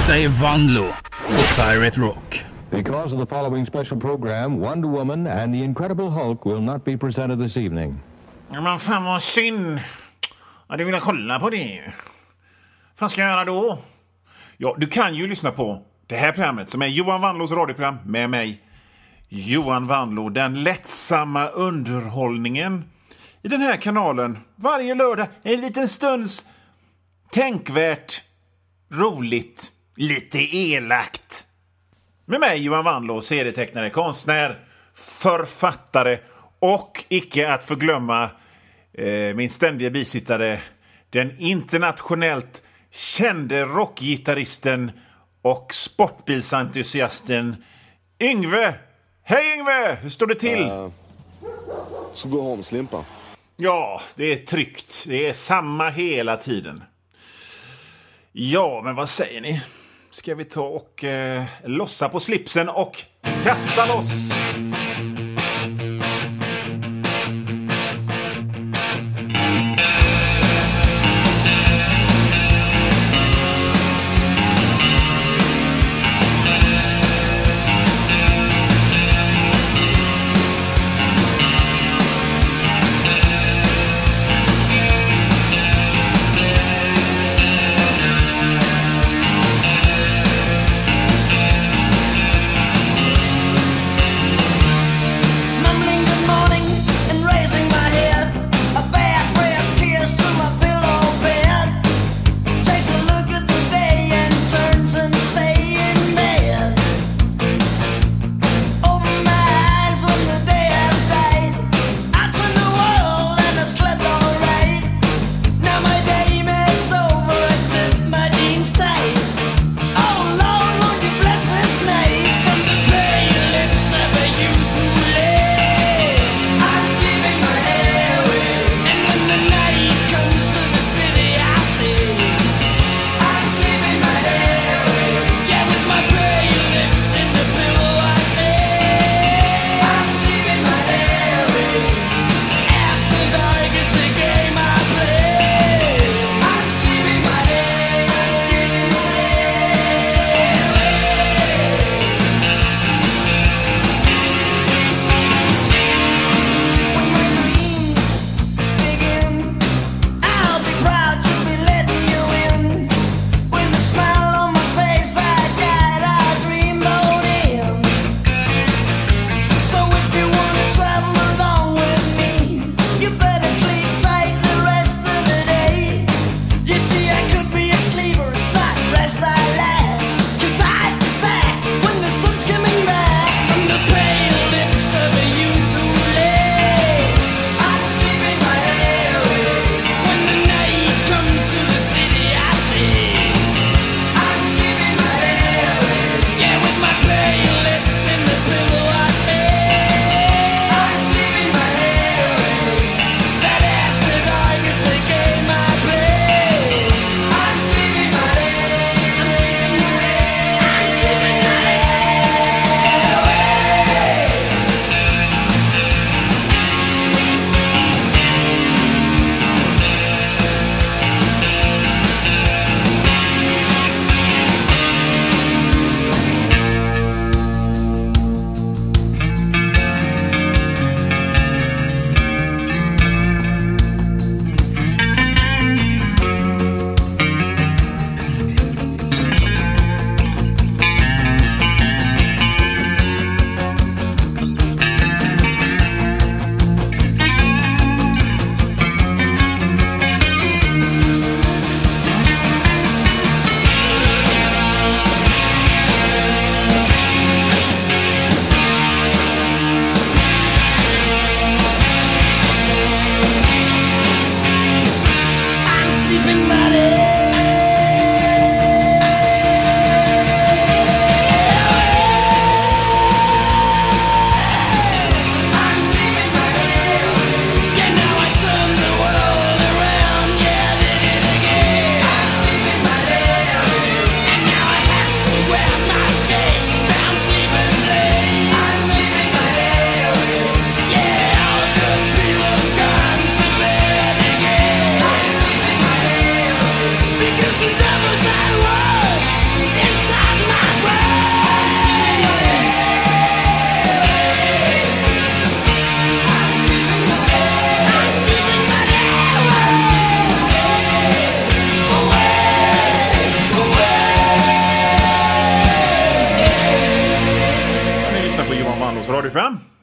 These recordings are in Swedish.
Detta är Vanlo på Pirate Rock. Because of the following special program, Wonder Woman and the Incredible Hulk will not be presented this evening. Ja, men fan vad synd. Ja, du vill kolla på det. Vad ska jag göra då? Ja, du kan ju lyssna på det här programmet som är Johan Vanlos radioprogram med mig, Johan Vanlo. Den lättsamma underhållningen i den här kanalen. Varje lördag en liten stunds tänkvärt, roligt, lite elakt. Med mig Johan Vanlo, serietecknare, konstnär, författare och icke att förglömma min ständiga bisittare, den internationellt kände rockgitarristen och sportbilsentusiasten Yngve. Hej Yngve, hur står det till? Så gå hem, slimpa. Ja, det är tryggt. Det är samma hela tiden. Ja, men vad säger ni? Ska vi ta och lossa på slipsen och kasta loss?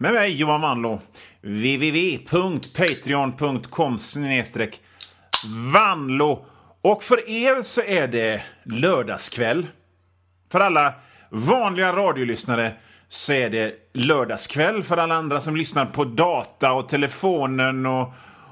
med mig Johan Vanlo. www.patreon.com/Vanlo. Och för er så är det lördagskväll. För alla vanliga radiolyssnare så är det lördagskväll. För alla andra som lyssnar på data och telefonen och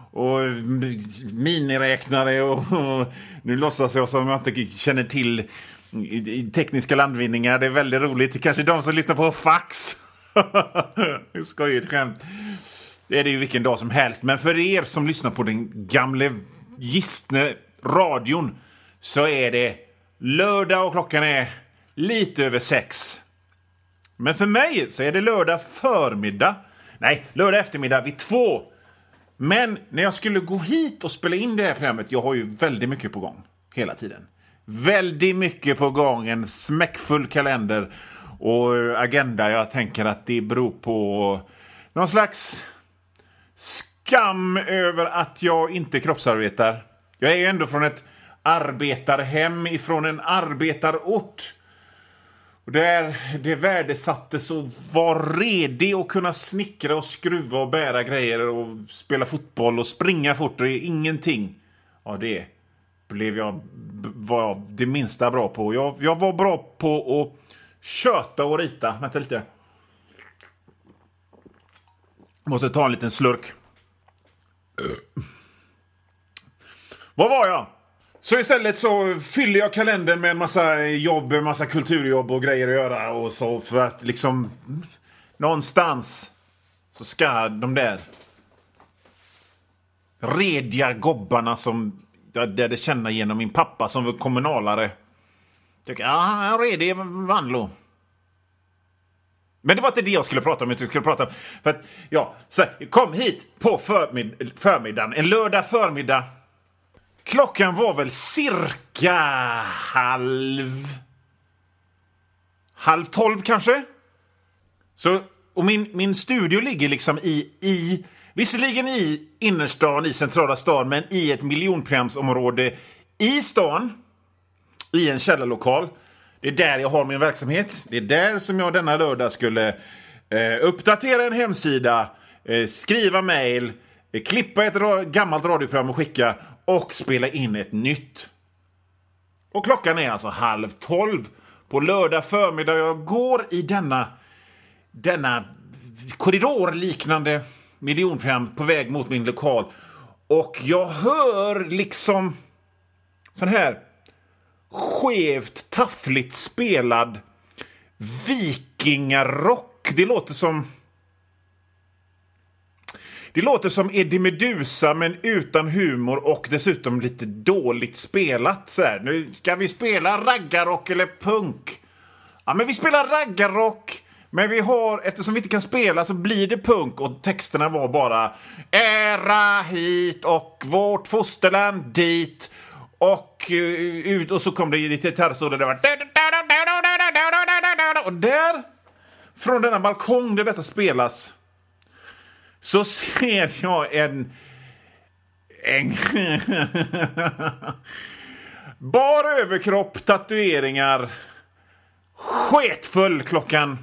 miniräknare och nu låtsas jag som jag inte känner till tekniska landvinningar. Det är väldigt roligt. Kanske de som lyssnar på fax. Det ska ju ett skämt. Det är det ju vilken dag som helst. Men för er som lyssnar på den gamla gistne radion så är det lördag och klockan är lite över 6. Men för mig så är det lördag förmiddag. Nej, lördag eftermiddag vid 2. Men när jag skulle gå hit och spela in det här programmet, jag har ju väldigt mycket på gång hela tiden. Väldigt mycket på gång, en smäckfull kalender och agenda. Jag tänker att det beror på någon slags skam över att jag inte kroppsarbetar. Jag är ju ändå från ett arbetarhem, ifrån en arbetarort. Och där det värdesattes att vara redig och kunna snickra och skruva och bära grejer och spela fotboll och springa fort och ingenting. Ja, det var det minsta bra på. Jag var bra på att köta och rita. Vänta lite. Måste ta en liten slurk. Vad var jag? Så istället så fyller jag kalendern med en massa jobb, en massa kulturjobb och grejer att göra. Och så för att liksom någonstans så ska de där rediga gobbarna som jag lärde känna genom min pappa som var kommunalare. Tycker, han är redig Vanlo. Men det var inte det jag skulle prata om. Jag skulle prata om för att, ja, så kom hit på förmiddagen. En lördag förmiddag. Klockan var väl cirka halv 12 kanske. Så, och min studio ligger liksom visserligen i innerstan, i centrala stan, men i ett miljonprogramsområde i stan, i en källarlokal. Det är där jag har min verksamhet. Det är där som jag denna lördag skulle uppdatera en hemsida, skriva mejl, klippa ett gammalt radioprogram och skicka och spela in ett nytt. Och klockan är alltså 11:30 på lördag förmiddag. Jag går i denna korridorliknande miljonprogram på väg mot min lokal. Och jag hör liksom sån här skevt, taffligt spelad vikingarock. Det låter som Eddie Meduza men utan humor och dessutom lite dåligt spelat så här. Nu ska vi spela raggarrock eller punk. Ja, men vi spelar raggarrock. Men eftersom vi inte kan spela så blir det punk och texterna var bara ära hit och vårt fosterland dit och ut och så kom det lite gitarrsolo där var och där från denna balkong där detta spelas så ser jag en bar överkropp, tatueringar, sketfull klockan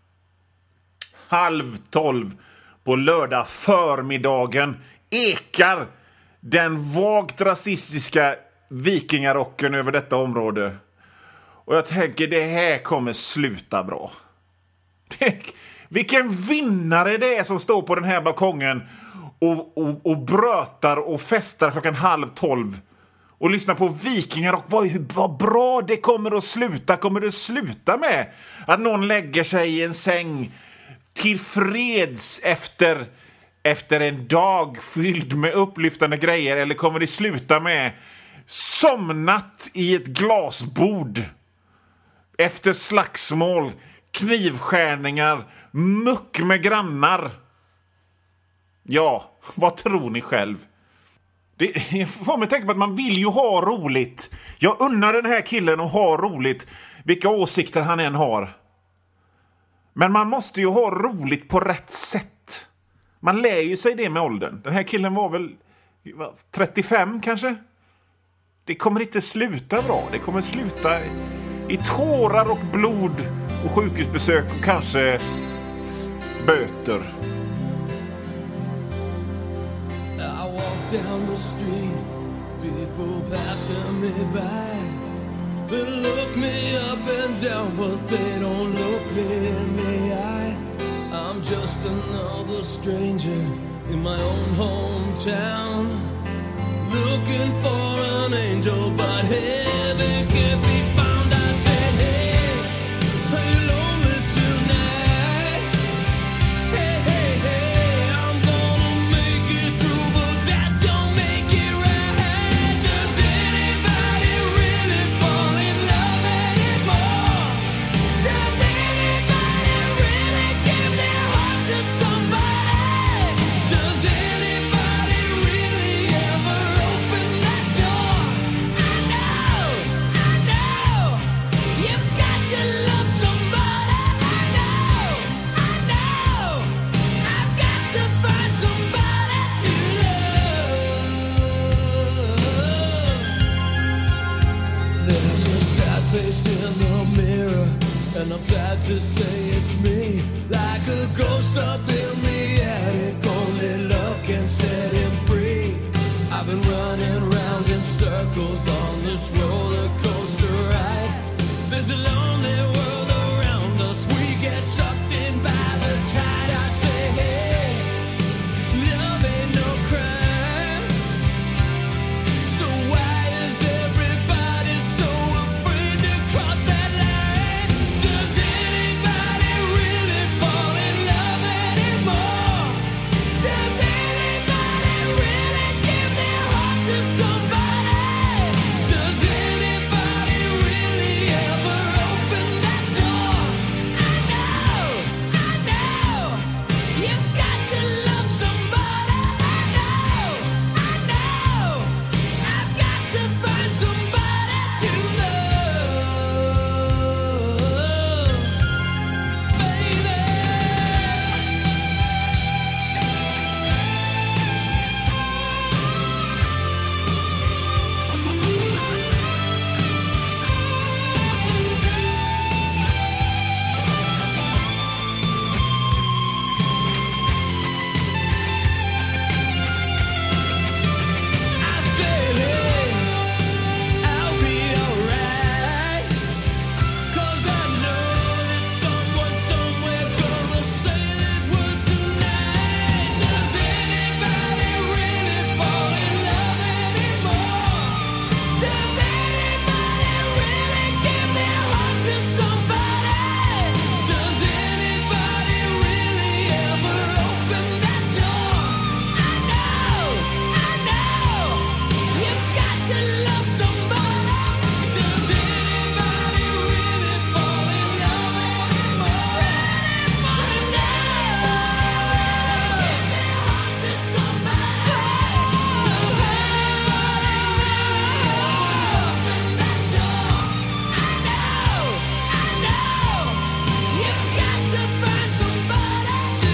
11:30 på lördag förmiddagen ekar den vagt rasistiska vikingarocken över detta område. Och jag tänker, det här kommer sluta bra. Vilken vinnare det är som står på den här balkongen och brötar och festar klockan 11:30 och lyssnar på vikingarock. Vad bra det kommer att sluta. Kommer det sluta med att någon lägger sig i en säng till freds efter en dag fylld med upplyftande grejer, eller kommer det sluta med somnat i ett glasbord efter slagsmål, knivskärningar, muck med grannar? Ja, vad tror ni själv? Jag får mig tänka på att man vill ju ha roligt. Jag unnar den här killen att ha roligt, vilka åsikter han än har. Men man måste ju ha roligt på rätt sätt. Man lär ju sig det med åldern. Den här killen var väl 35 kanske? Det kommer inte sluta bra. Det kommer sluta i tårar och blod och sjukhusbesök och kanske böter. I walk down the street, people passing me by. They look me up and down, but they don't look me in the eye. I'm just another stranger in my own hometown, looking for an angel, but heaven can't be found. I said, hey, are you lonely tonight? Hey, hey, hey, I'm gonna make it through, but that don't make it right. Does anybody really fall in love anymore? Does anybody really give their heart to somebody? Does anybody really ever open that door? I know, you've got to love somebody. I know, I've got to find somebody to love. There's a sad face in the mirror, and I'm sad to say it's me. Like a ghost up in the attic, only love can set him free. I've been running round in circles on this roller coaster ride. There's a lonely world around us, we get sucked in by the tide. I say, hey, love ain't no crime. So why is everybody so afraid to cross that line? Does anybody really fall in love anymore? Does anybody really give their heart to somebody? Does anybody really ever open that door? I know, you've got to love somebody. I know, I've got to find somebody to love, baby. I said, hey, I'll be alright, 'cause I know that someone somewhere's gonna say these words tonight. Does anybody really fall in love anymore? Does anybody really give their heart to somebody? Does anybody really ever open that door? I know, you've got to love somebody. Does anybody really fall in love anymore? I know, give their heart to somebody. Does anybody really ever open that door? I know, you've got to find somebody to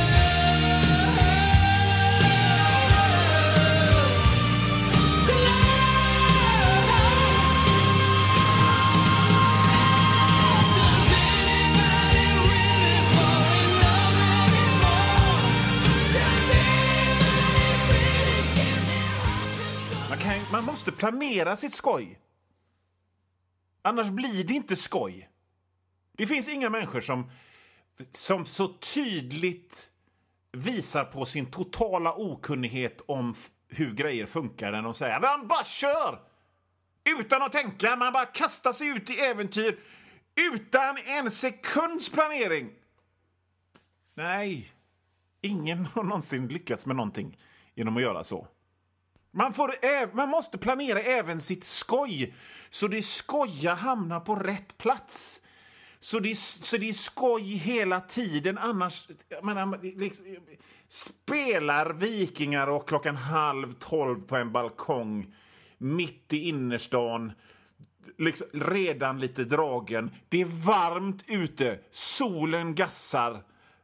Man måste planera sitt skoj. Annars blir det inte skoj. Det finns inga människor som så tydligt visar på sin totala okunnighet om hur grejer funkar när de säger man bara kör! Utan att tänka, man bara kastar sig ut i äventyr utan en sekunds planering. Nej, ingen har någonsin lyckats med någonting genom att göra så. Man måste planera även sitt skoj, så det skoja hamnar på rätt plats. Så det är skoj hela tiden. Annars liksom, spelar vikingar och 11:30 på en balkong mitt i innerstan, liksom, redan lite dragen. Det är varmt ute, solen gassar.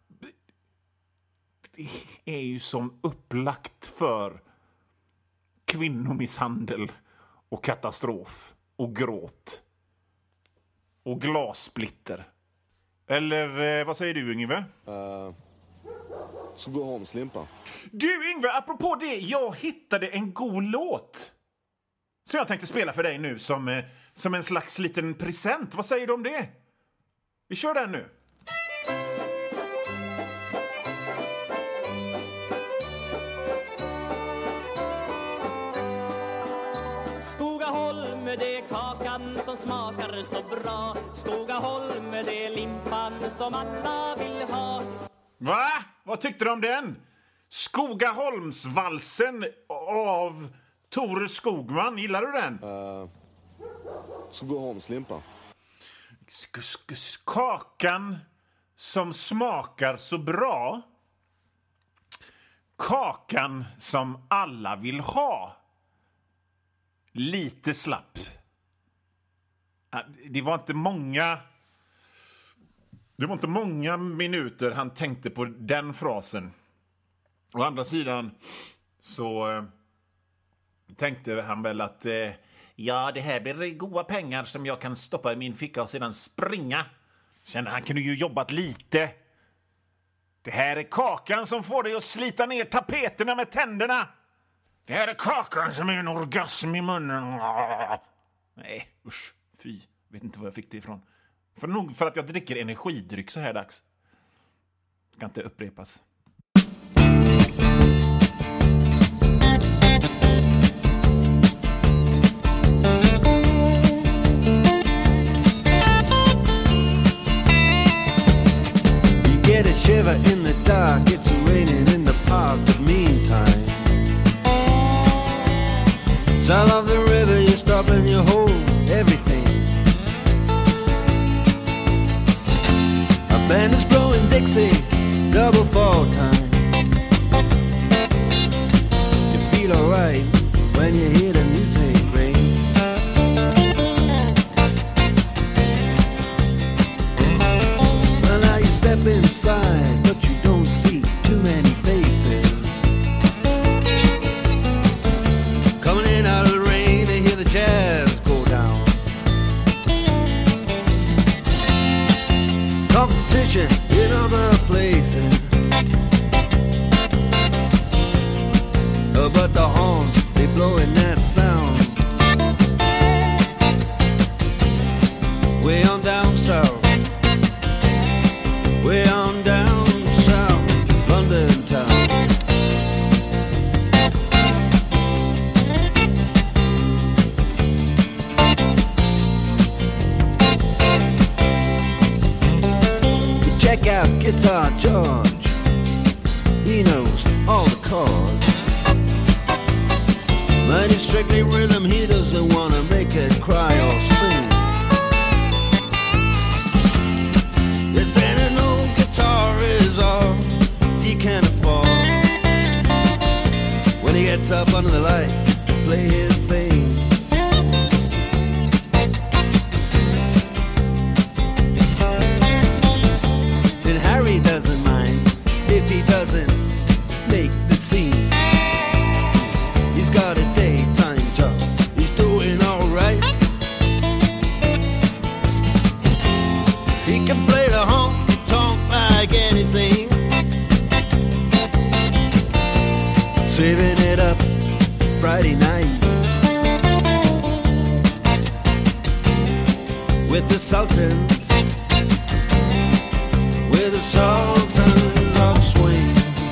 Det är ju som upplagt för kvinnomisshandel och katastrof och gråt och glassplitter. Eller vad säger du, Yngve? Så gå hem, Slimpa. Du Yngve, apropå det, jag hittade en god låt. Så jag tänkte spela för dig nu som en slags liten present. Vad säger du om det? Vi kör den nu. Skogaholm, det är kakan som smakar så bra. Skogaholm, det är limpan som alla vill ha. Va? Vad tyckte du om den? Skogaholmsvalsen av Tore Skogman. Gillar du den? Så gå hem, Slimpa. Kakan som smakar så bra. Kakan som alla vill ha. Lite slapp. Det var inte många minuter han tänkte på den frasen. Å andra sidan så tänkte han väl att ja, det här blir goda pengar som jag kan stoppa i min ficka och sedan springa. Kände han kunde ju jobbat lite. Det här är kakan som får dig att slita ner tapeterna med tänderna. Det här är kakan som är en orgasm i munnen. Nej, usch, fy. Vet inte var jag fick det ifrån. Nog för att jag dricker energidryck så här dags. Ska inte upprepas. You get a shiver in the dark, it's raining in the park, but meantime sound of the river, you stop and you hold everything. A band is blowing Dixie, double fall time. You feel alright when you hear the music ring. Well, now you step inside, but you don't see too many faces. Coming in out of the rain, they hear the jazz go down. Competition in other places, but the horns, they blowing that sound. Way on down south, way on down south, London town. Check out Guitar George, he knows all the chords. But it's strictly rhythm, he doesn't wanna make it cry or sing. If then an old guitar is all he can afford, when he gets up under the lights to play his thing. And Harry doesn't mind if he doesn't make the scene. He's got a daytime job, he's doing alright. He can play the honky-tonk like anything, saving it up Friday night with the Sultans, with the Sultans of Swing.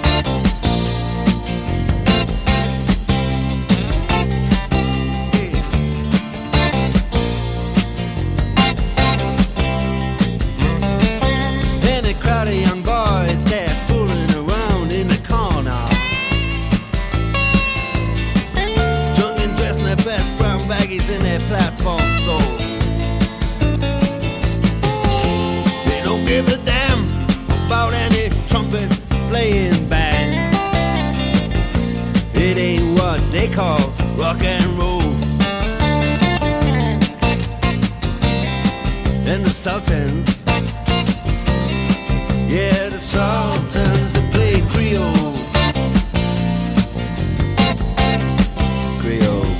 And a crowd of young boys, they're fooling around in the corner, drunk and dressed in their best brown baggies in their platform soles. They don't give a damn about any trumpet playing band. It ain't what they call rock and roll. And the Sultans, yeah, the Sultans, they play Creole. Creole.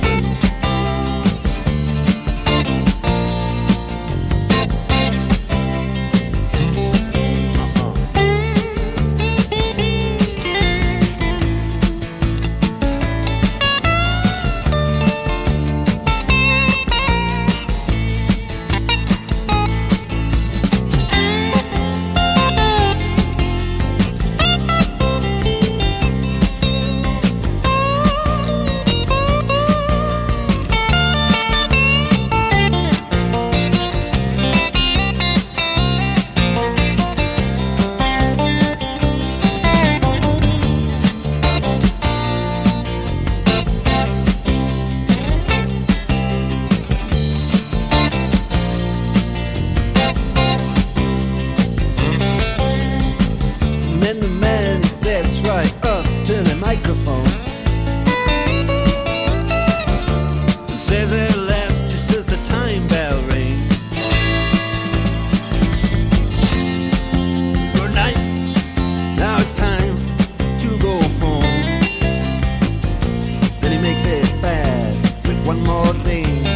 Then he makes it fast with one more thing.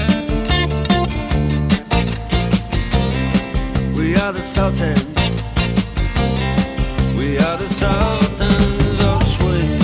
We are the Sultans. We are the Sultans of Swing.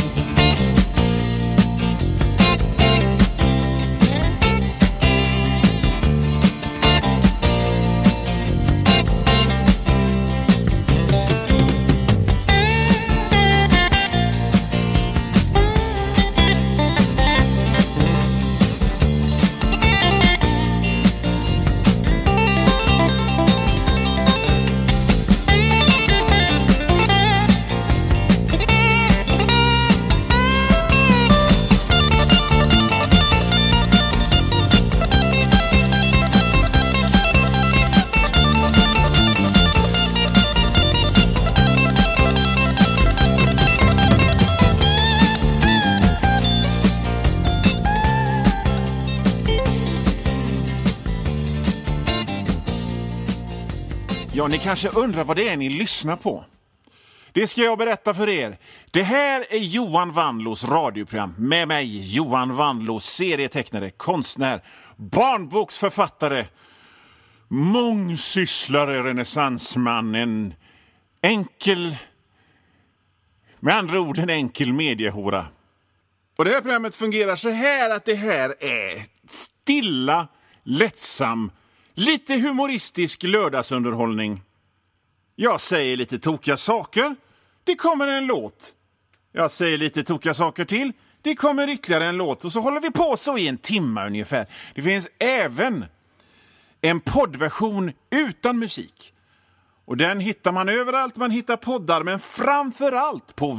Ja, ni kanske undrar vad det är ni lyssnar på. Det ska jag berätta för er. Det här är Johan Wanlås radioprogram. Med mig, Johan Wanlås, serietecknare, konstnär, barnboksförfattare, mångsysslare, renässansman, en enkel, med andra ord en enkel mediehora. Och det här programmet fungerar så här att det här är stilla, lättsam, lite humoristisk lördagsunderhållning. Jag säger lite tokiga saker. Det kommer en låt. Jag säger lite tokiga saker till. Det kommer ytterligare en låt. Och så håller vi på så i en timme ungefär. Det finns även en poddversion utan musik. Och den hittar man överallt man hittar poddar. Men framförallt på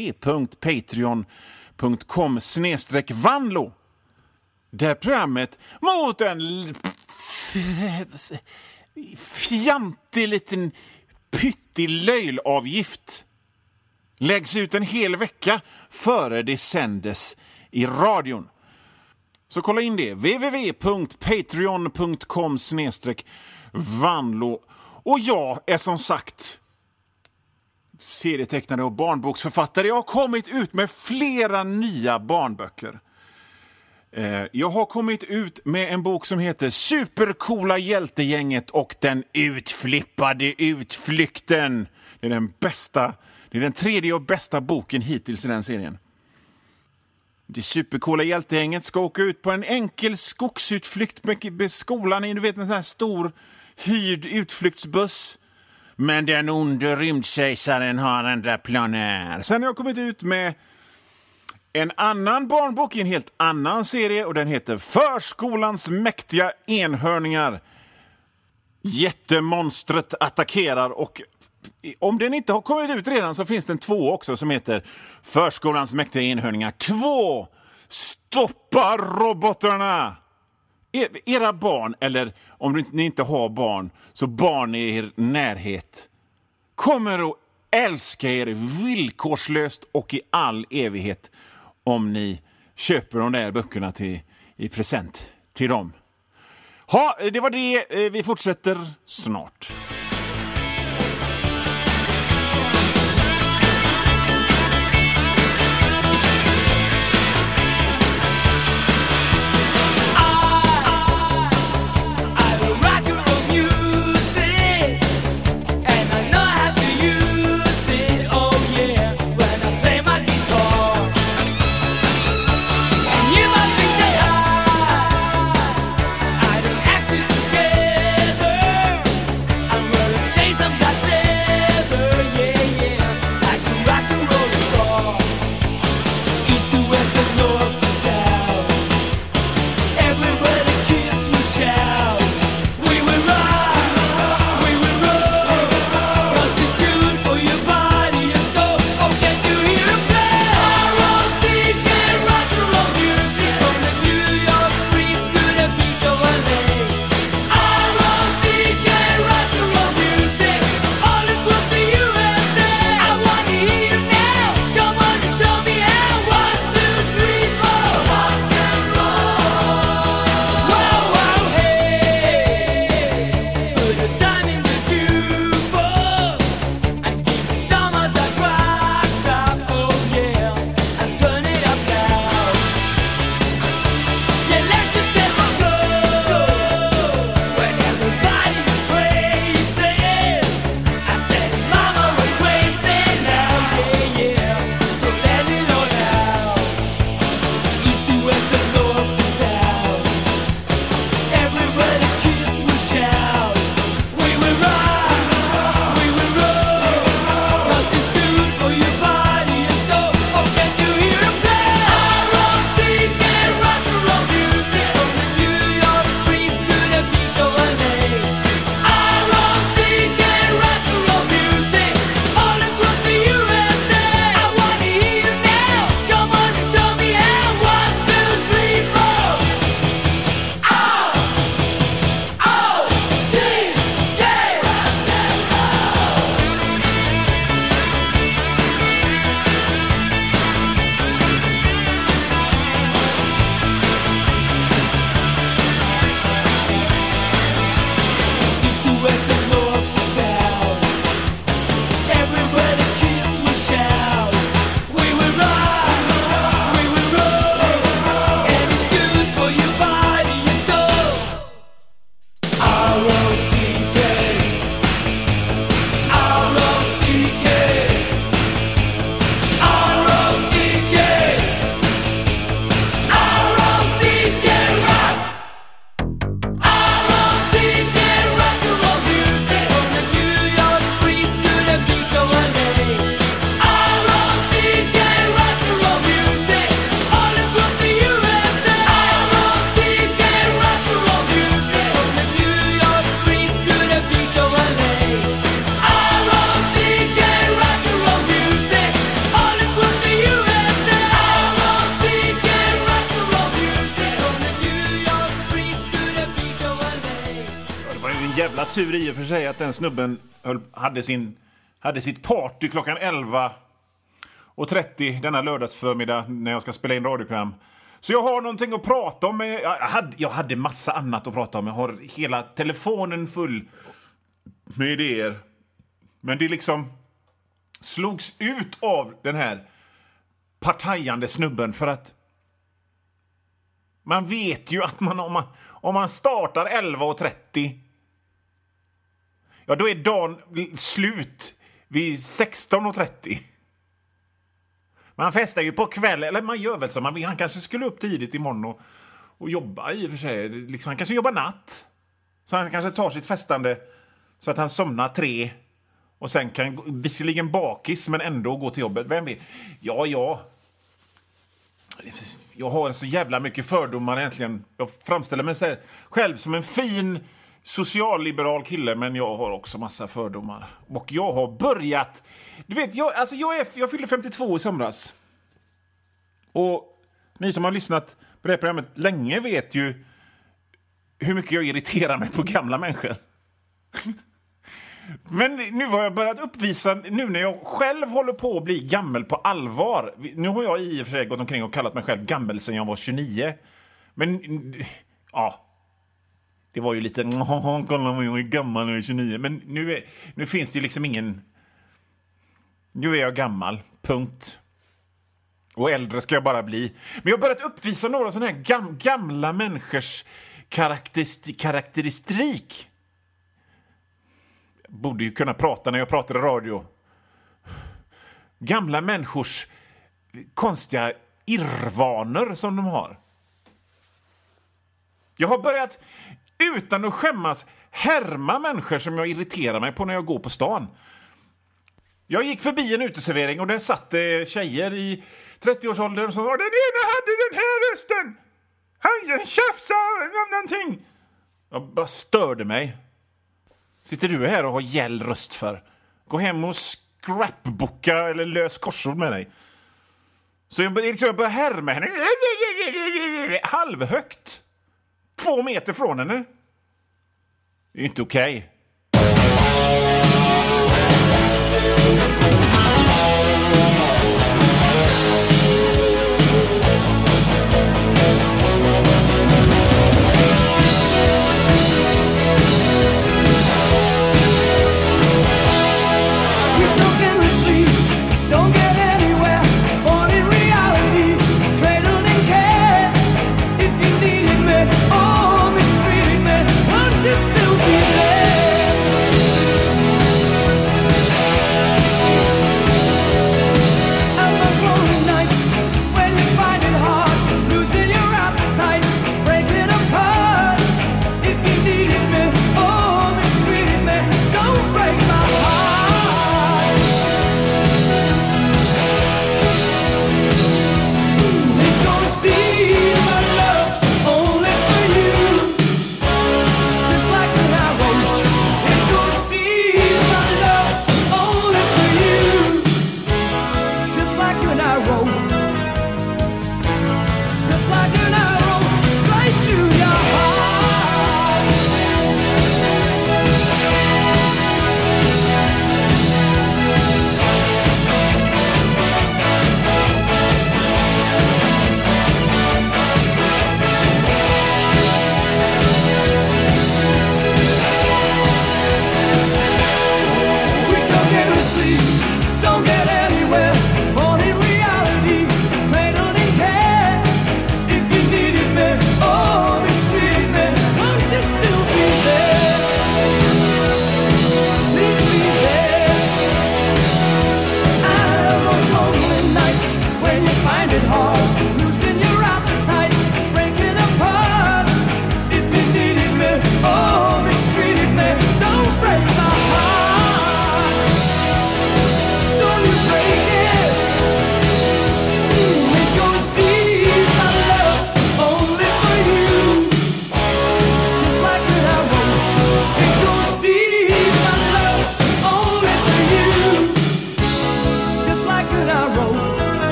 www.patreon.com/Vanlo. Där programmet mot en fjantig liten pyttig löjlavgift läggs ut en hel vecka före det sändes i radion. Så kolla in det. www.patreon.com/Vanlo. Och jag är som sagt serietecknare och barnboksförfattare. Jag har kommit ut med flera nya barnböcker. Jag har kommit ut med en bok som heter Supercoola hjältegänget och den utflippade utflykten. Det är den bästa, det är den tredje och bästa boken hittills i den serien. Det Supercoola hjältegänget ska åka ut på en enkel skogsutflykt med skolan i, du vet, en sån här stor hyrd utflyktsbuss. Men den onde rymdkejsaren har andra planer. Sen har jag kommit ut med en annan barnbok i en helt annan serie och den heter Förskolans mäktiga enhörningar. Jättemonstret attackerar, och om den inte har kommit ut redan så finns det en 2 också som heter Förskolans mäktiga enhörningar 2. Stoppa robotarna! Era barn, eller om ni inte har barn, så barn i er närhet kommer att älska er villkorslöst och i all evighet om ni köper de där böckerna i present till dem. Det var det. Vi fortsätter snart. I'm jävla tur i och för sig att den snubben hade sitt party klockan 11:30 denna lördagsförmiddag när jag ska spela in radioprogram. Så jag har någonting att prata om. Jag hade massa annat att prata om. Jag har hela telefonen full med idéer. Men det liksom slogs ut av den här partajande snubben för att man vet ju att om man startar 11:30, ja, då är dagen slut vid 16:30. Man festar ju på kväll, eller man gör väl så. Han kanske skulle upp tidigt imorgon och jobba i och för sig. Liksom, han kanske jobbar natt. Så han kanske tar sitt festande så att han somnar 3 och sen kan visserligen bakis men ändå gå till jobbet. Vem vet? Ja. Jag har så jävla mycket fördomar egentligen. Jag framställer mig själv som en fin socialliberal kille, men jag har också massa fördomar. Och jag har börjat... Du vet, jag fyllde 52 i somras. Och ni som har lyssnat på det här programmet länge vet ju hur mycket jag irriterar mig på gamla människor. Men nu har jag börjat uppvisa, nu när jag själv håller på att bli gammal på allvar. Nu har jag i och för sig gått omkring och kallat mig själv gammal sedan jag var 29. Men, ja... Det var ju lite, kolla mig, jag är gammal när jag är 29. Men nu finns det ju liksom ingen... Nu är jag gammal, punkt. Och äldre ska jag bara bli. Men jag har börjat uppvisa några sådana här gamla människors karaktäristik. Jag borde ju kunna prata när jag pratar i radio. Gamla människors konstiga irrvanor som de har. Jag har börjat... utan att skämmas härma människor som jag irriterar mig på när jag går på stan. Jag gick förbi en uteservering och där satt tjejer i 30-årsåldern som sa: den ena hade den här rösten. Han tjafsade om någonting. Jag bara störde mig. Sitter du här och har gäll röst för? Gå hem och scrapbooka eller lös korsord med dig. Så jag började härma henne. Halvhögt. 2 meter från henne. Det är inte okej. Just still be there.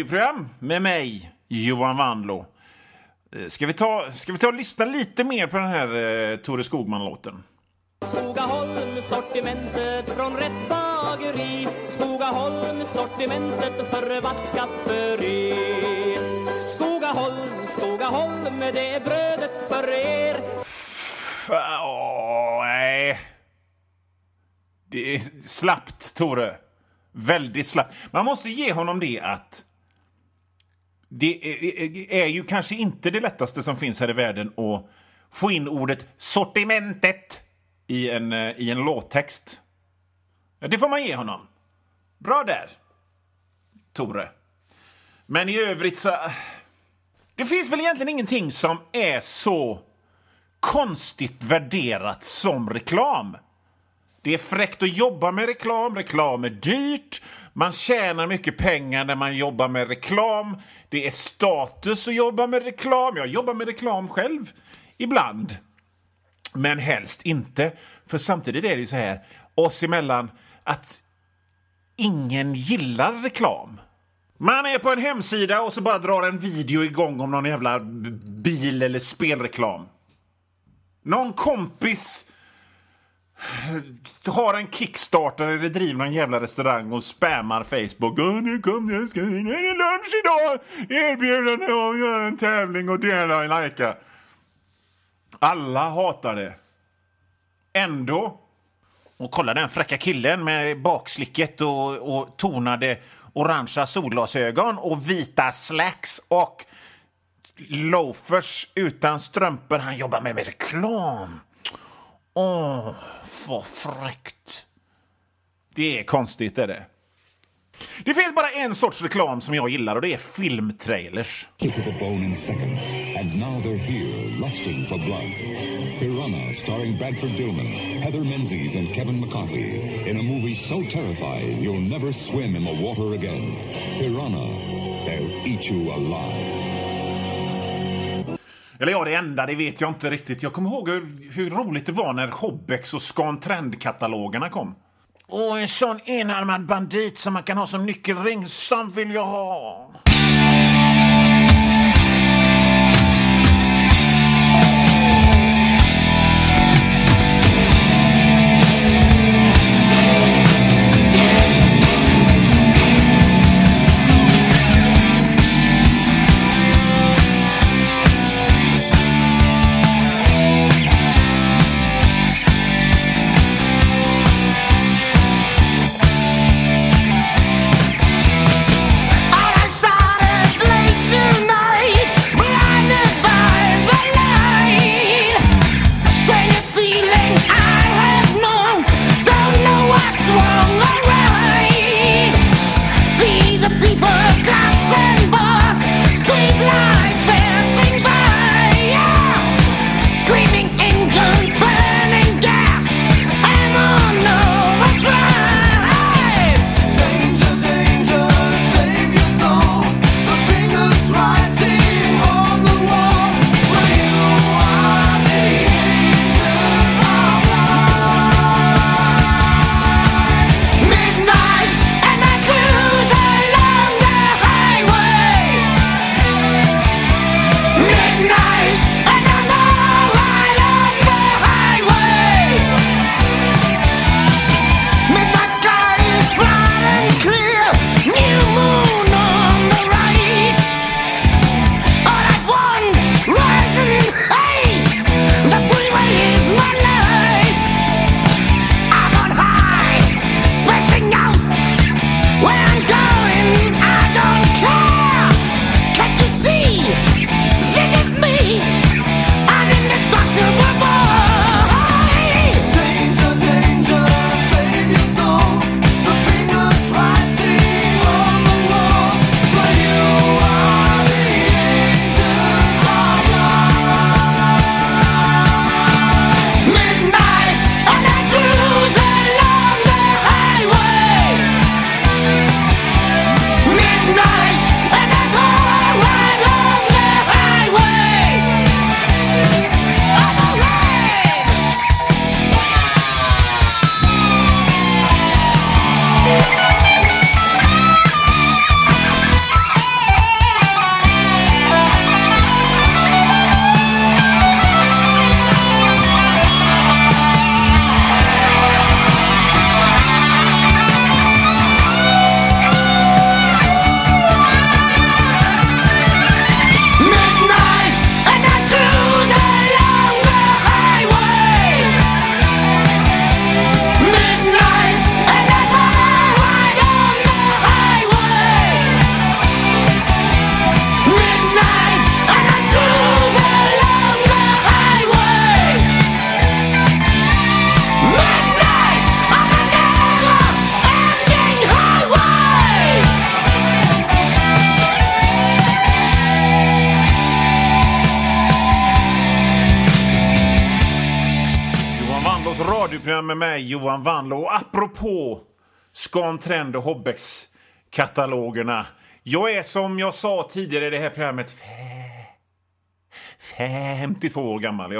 radioprogram med mig, Johan Vanlo. Ska vi ta och lyssna lite mer på den här Tore Skogman-låten? Skogaholm, sortimentet från rätt bageri. Skogaholm, sortimentet för vattskafferi. Skogaholm, det är brödet för er. Nej. Det är slappt, Tore. Väldigt slappt. Man måste ge honom det att det är ju kanske inte det lättaste som finns här i världen att få in ordet sortimentet i en låttext. Ja, det får man ge honom. Bra där, Tore. Men i övrigt så... Det finns väl egentligen ingenting som är så konstigt värderat som reklam. Det är fräckt att jobba med reklam. Reklam är dyrt. Man tjänar mycket pengar när man jobbar med reklam. Det är status att jobba med reklam. Jag jobbar med reklam själv ibland. Men helst inte. För samtidigt är det ju så här oss emellan att ingen gillar reklam. Man är på en hemsida och så bara drar en video igång om någon jävla bil- eller spelreklam. Någon kompis har en Kickstarter eller driver någon jävla restaurang och spammar Facebook. Nu kom jag ska in i lunch idag. Erbjudande att göra en tävling och dela en lajka. Alla hatar det. Ändå. Och kolla den fräcka killen med bakslicket och tonade orangea solglasögon och vita slacks och loafers utan strumpor. Han jobbar med reklam. Vad fräckt. Det är konstigt, är det. Det finns bara en sorts reklam som jag gillar och det är filmtrailers. Kick of the bone in second, and now they're here, lusting for blood. Piranha, starring Bradford Dillman, Heather Menzies and Kevin McCarthy, in a movie so terrifying you'll never swim in the water again. Piranha, they'll eat you alive. Eller ja, det enda, det vet jag inte riktigt. Jag kommer ihåg hur roligt det var när Hobbex och Scan Trend-katalogerna kom. Och en sån enarmad bandit som man kan ha som nyckelring, som vill jag ha. All that stuff radioprogram med mig, Johan Vanlo. Och apropå Scan Trend och Hobbex-katalogerna. Jag är, som jag sa tidigare i det här programmet, 52 år gammal.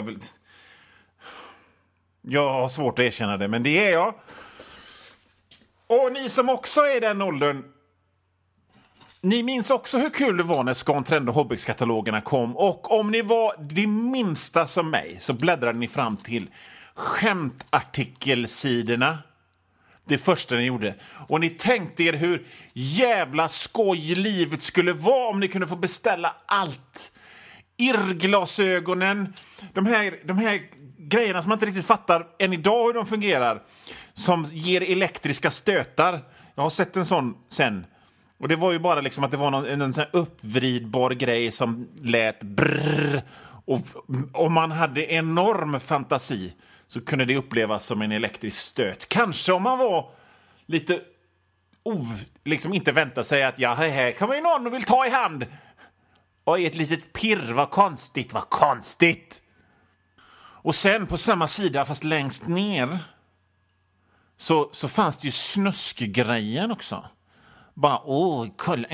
Jag har svårt att erkänna det, men det är jag. Och ni som också är den åldern, ni minns också hur kul det var när Scan Trend och Hobbex-katalogerna kom. Och om ni var det minsta som mig så bläddrade ni fram till skämtartikelsidorna. Det första ni gjorde. Och ni tänkte er hur jävla skoj livet skulle vara om ni kunde få beställa allt. Irrglasögonen, de här grejerna som man inte riktigt fattar än idag hur de fungerar, som ger elektriska stötar. Jag har sett en sån sen. Och det var ju bara liksom att det var en sån här uppvridbar grej som lät brrr. Och om man hade enorm fantasi så kunde det upplevas som en elektrisk stöt. Kanske om man var lite liksom inte vänta sig att ja, här kommer ju någon och vill ta i hand. Och i ett litet pirr, vad konstigt. Och sen på samma sida, fast längst ner, så fanns det ju snuskgrejen också. Bara, kolla,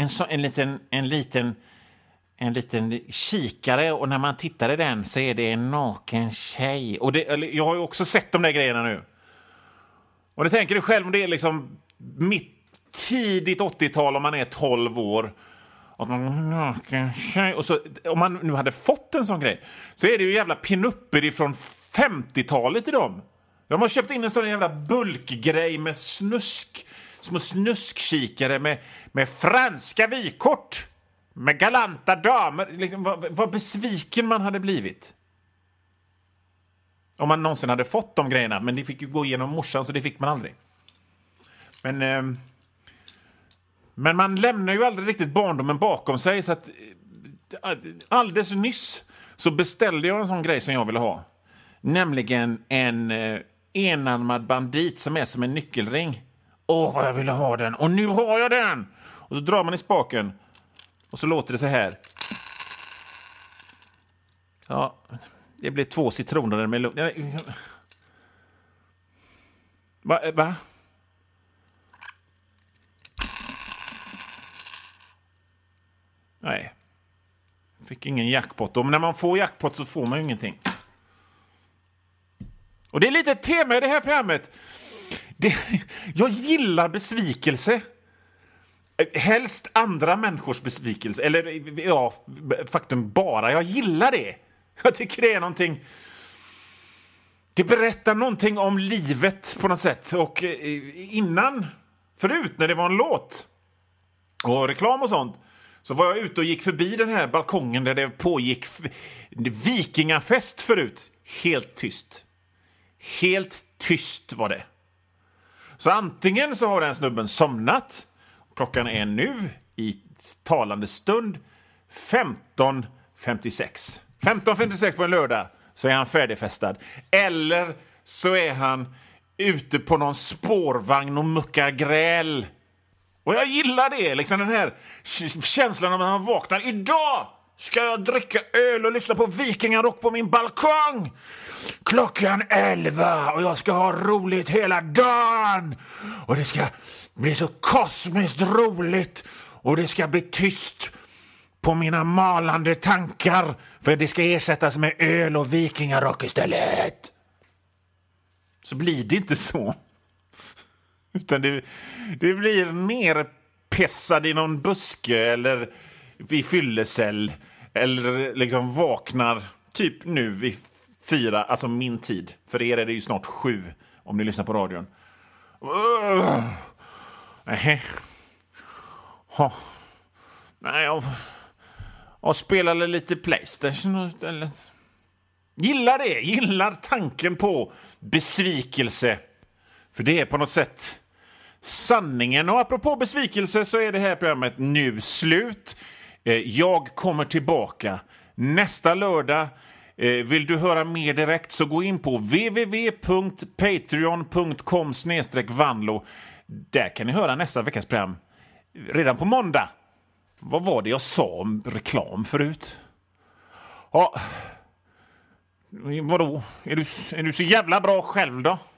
en liten kikare, och när man tittar i den så är det en naken tjej. Och jag har ju också sett de där grejerna nu. Och det tänker du själv om det är liksom tidigt 80-tal, om man är 12 år. Och så, om man nu hade fått en sån grej, så är det ju jävla pinupper ifrån 50-talet i dem. De har köpt in en sån jävla bulkgrej med små snuskkikare med franska vykort, med galanta damer. Liksom, vad besviken man hade blivit om man någonsin hade fått de grejerna. Men det fick ju gå igenom morsan, så det fick man aldrig. Men man lämnar ju aldrig riktigt barndomen bakom sig. Så att alldeles nyss så beställde jag en sån grej som jag ville ha. Nämligen en enarmad bandit som är som en nyckelring. Vad jag ville ha den. Och nu har jag den! Och så drar man i spaken. Och så låter det så här. Ja, det blir 2 citroner med Va? Nej. Fick ingen jackpot. Men när man får jackpot så får man ju ingenting. Och det är lite ett tema i det här programmet. Jag gillar besvikelse. Helst andra människors besvikelse. Eller ja, faktum bara. Jag gillar det. Jag tycker det är någonting. Det berättar någonting om livet på något sätt. Och förut när det var en låt och reklam och sånt, så var jag ute och gick förbi den här balkongen där det pågick vikingafest förut. Helt tyst. Helt tyst var det. Så antingen så har den snubben somnat. Klockan är nu i talande stund 15.56. 15.56 på en lördag så är han färdigfestad. Eller så är han ute på någon spårvagn och muckar gräl. Och jag gillar det, liksom den här känslan när man vaknar. Idag ska jag dricka öl och lyssna på vikingarock på min balkong. Klockan 11 och jag ska ha roligt hela dagen. Och det ska bli så kosmiskt roligt. Och det ska bli tyst på mina malande tankar. För det ska ersättas med öl och vikingarock istället. Så blir det inte så. Utan det blir nerpessad i någon buske eller vid fyllecell. Eller liksom vaknar typ nu vid 4, alltså min tid. För er är det ju snart 7 om ni lyssnar på radion. Nej, jag spelar lite PlayStation eller. Gillar det, gillar tanken på besvikelse. För det är på något sätt sanningen. Och apropå besvikelse så är det här programmet nu slut. Jag kommer tillbaka nästa lördag. Vill du höra mer direkt så gå in på www.patreon.com/vanlo. Där kan ni höra nästa veckas program redan på måndag. Vad var det jag sa om reklam förut? Ja. Vadå? Är du så jävla bra själv då?